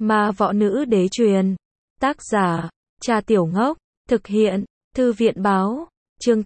Ma võ nữ đế truyền. Tác giả, Cha Tiểu Ngốc. Thực hiện, Thư viện báo. Chương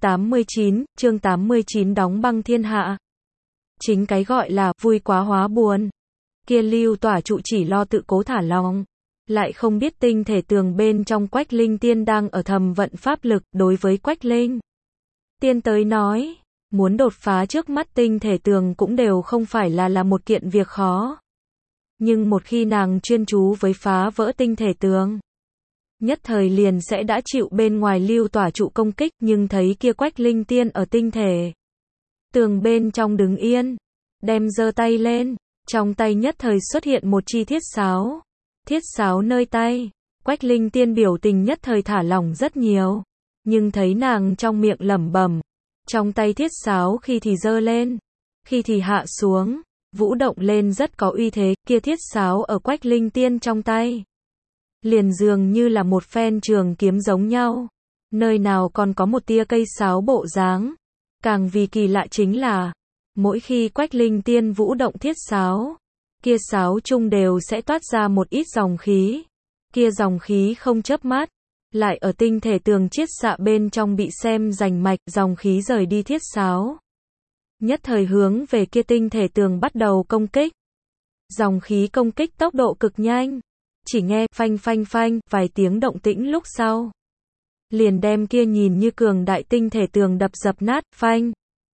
89 đóng băng thiên hạ. Chính cái gọi là vui quá hóa buồn. Kia Lưu Tỏa Trụ chỉ lo tự cố thả lòng, lại không biết tinh thể tường bên trong Quách Linh Tiên đang ở thầm vận pháp lực. Đối với Quách Linh Tiên tới nói, muốn đột phá trước mắt tinh thể tường cũng đều không phải là một kiện việc khó. Nhưng một khi nàng chuyên chú với phá vỡ tinh thể tường, nhất thời liền sẽ đã chịu bên ngoài Lưu Tỏa Trụ công kích. Nhưng thấy kia Quách Linh Tiên ở tinh thể tường bên trong đứng yên, đem giơ tay lên, trong tay nhất thời xuất hiện một chi thiết sáo. Thiết sáo nơi tay, Quách Linh Tiên biểu tình nhất thời thả lỏng rất nhiều. Nhưng thấy nàng trong miệng lẩm bẩm, trong tay thiết sáo khi thì giơ lên, khi thì hạ xuống, vũ động lên rất có uy thế. Kia thiết sáo ở Quách Linh Tiên trong tay, liền dường như là một phen trường kiếm giống nhau, nơi nào còn có một tia cây sáo bộ dáng. Càng vì kỳ lạ chính là, mỗi khi Quách Linh Tiên vũ động thiết sáo, kia sáo chung đều sẽ toát ra một ít dòng khí. Kia dòng khí không chớp mắt, lại ở tinh thể tường chiết xạ bên trong bị xem rành mạch. Dòng khí rời đi thiết sáo, nhất thời hướng về kia tinh thể tường bắt đầu công kích. Dòng khí công kích tốc độ cực nhanh, chỉ nghe phanh phanh phanh vài tiếng động tĩnh lúc sau, liền đem kia nhìn như cường đại tinh thể tường đập dập nát. Phanh,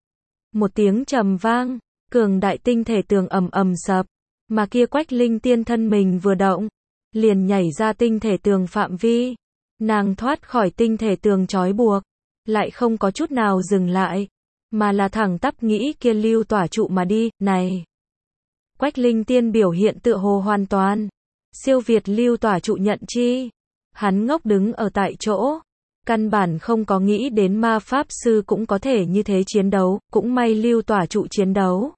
một tiếng trầm vang, cường đại tinh thể tường ầm ầm sập, mà kia Quách Linh Tiên thân mình vừa động, liền nhảy ra tinh thể tường phạm vi. Nàng thoát khỏi tinh thể tường trói buộc, lại không có chút nào dừng lại, mà là thẳng tắp nghĩ kia Lưu Tỏa Trụ mà đi. Này, Quách Linh Tiên biểu hiện tựa hồ hoàn toàn siêu việt Lưu Tỏa Trụ nhận chi. Hắn ngốc đứng ở tại chỗ, căn bản không có nghĩ đến ma pháp sư cũng có thể như thế chiến đấu. Cũng may Lưu Tỏa Trụ chiến đấu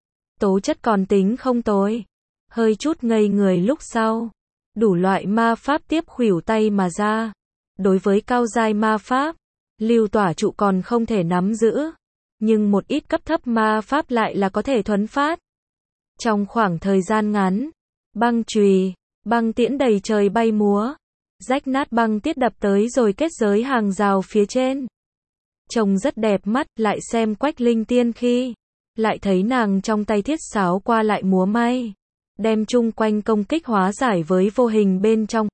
tố chất còn tính không tồi. Hơi chút ngây người lúc sau, đủ loại ma pháp tiếp khuỷu tay mà ra. Đối với cao giai ma pháp, Lưu Tỏa Trụ còn không thể nắm giữ, nhưng một ít cấp thấp ma pháp lại là có thể thuấn phát. Trong khoảng thời gian ngắn, băng chùy, băng tiễn đầy trời bay múa, rách nát băng tiết đập tới rồi kết giới hàng rào phía trên. Trông rất đẹp mắt. Lại xem Quách Linh Tiên khi, lại thấy nàng trong tay thiết sáo qua lại múa may, đem chung quanh công kích hóa giải với vô hình bên trong.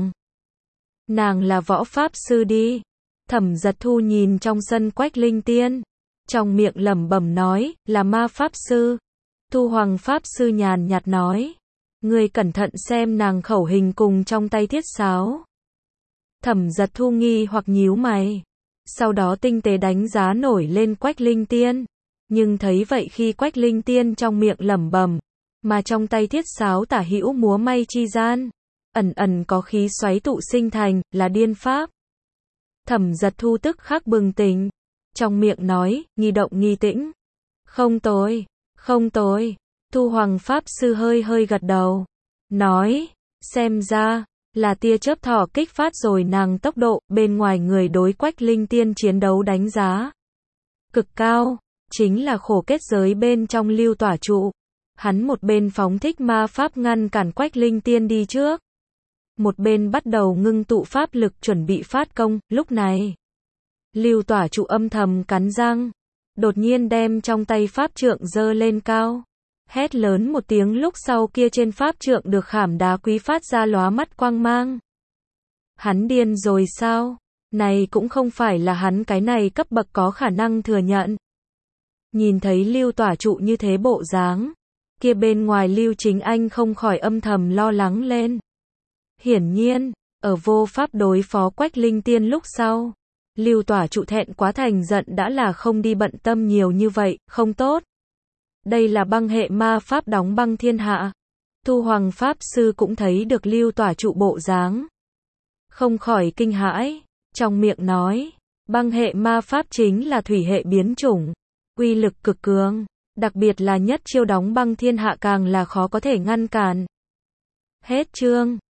Nàng là võ pháp sư đi. Thẩm Giật Thu nhìn trong sân Quách Linh Tiên, trong miệng lẩm bẩm nói, là ma pháp sư. Thu Hoàng pháp sư nhàn nhạt nói, ngươi cẩn thận xem nàng khẩu hình cùng trong tay thiết sáo. Thẩm Giật Thu nghi hoặc nhíu mày, sau đó tinh tế đánh giá nổi lên Quách Linh Tiên, nhưng thấy vậy khi Quách Linh Tiên trong miệng lẩm bẩm, mà trong tay thiết sáo tả hữu múa may chi gian, ẩn ẩn có khí xoáy tụ sinh thành, là điên pháp. Thẩm Giật Thu tức khắc bừng tỉnh, trong miệng nói, nghi động nghi tĩnh. Không tồi, không tồi. Thu Hoàng pháp sư hơi gật đầu, nói, xem ra là tia chớp thỏ kích phát rồi nàng tốc độ. Bên ngoài người đối Quách Linh Tiên chiến đấu đánh giá cực cao, chính là khổ kết giới bên trong Lưu Tỏa Trụ. Hắn một bên phóng thích ma pháp ngăn cản Quách Linh Tiên đi trước, một bên bắt đầu ngưng tụ pháp lực chuẩn bị phát công. Lúc này, Lưu Tỏa Trụ âm thầm cắn răng, đột nhiên đem trong tay pháp trượng giơ lên cao, hét lớn một tiếng. Lúc sau kia trên pháp trượng được khảm đá quý phát ra lóa mắt quang mang. Hắn điên rồi sao? Này cũng không phải là hắn cái này cấp bậc có khả năng thừa nhận. Nhìn thấy Lưu Tỏa Trụ như thế bộ dáng, kia bên ngoài Lưu Chính Anh không khỏi âm thầm lo lắng lên. Hiển nhiên, ở vô pháp đối phó Quách Linh Tiên lúc sau, Lưu Tỏa Trụ thẹn quá thành giận đã là không đi bận tâm nhiều như vậy. Không tốt. Đây là băng hệ ma pháp đóng băng thiên hạ. Thu Hoàng pháp sư cũng thấy được Lưu Tỏa Trụ bộ dáng, không khỏi kinh hãi, trong miệng nói, băng hệ ma pháp chính là thủy hệ biến chủng, uy lực cực cường, đặc biệt là nhất chiêu đóng băng thiên hạ càng là khó có thể ngăn cản. Hết chương.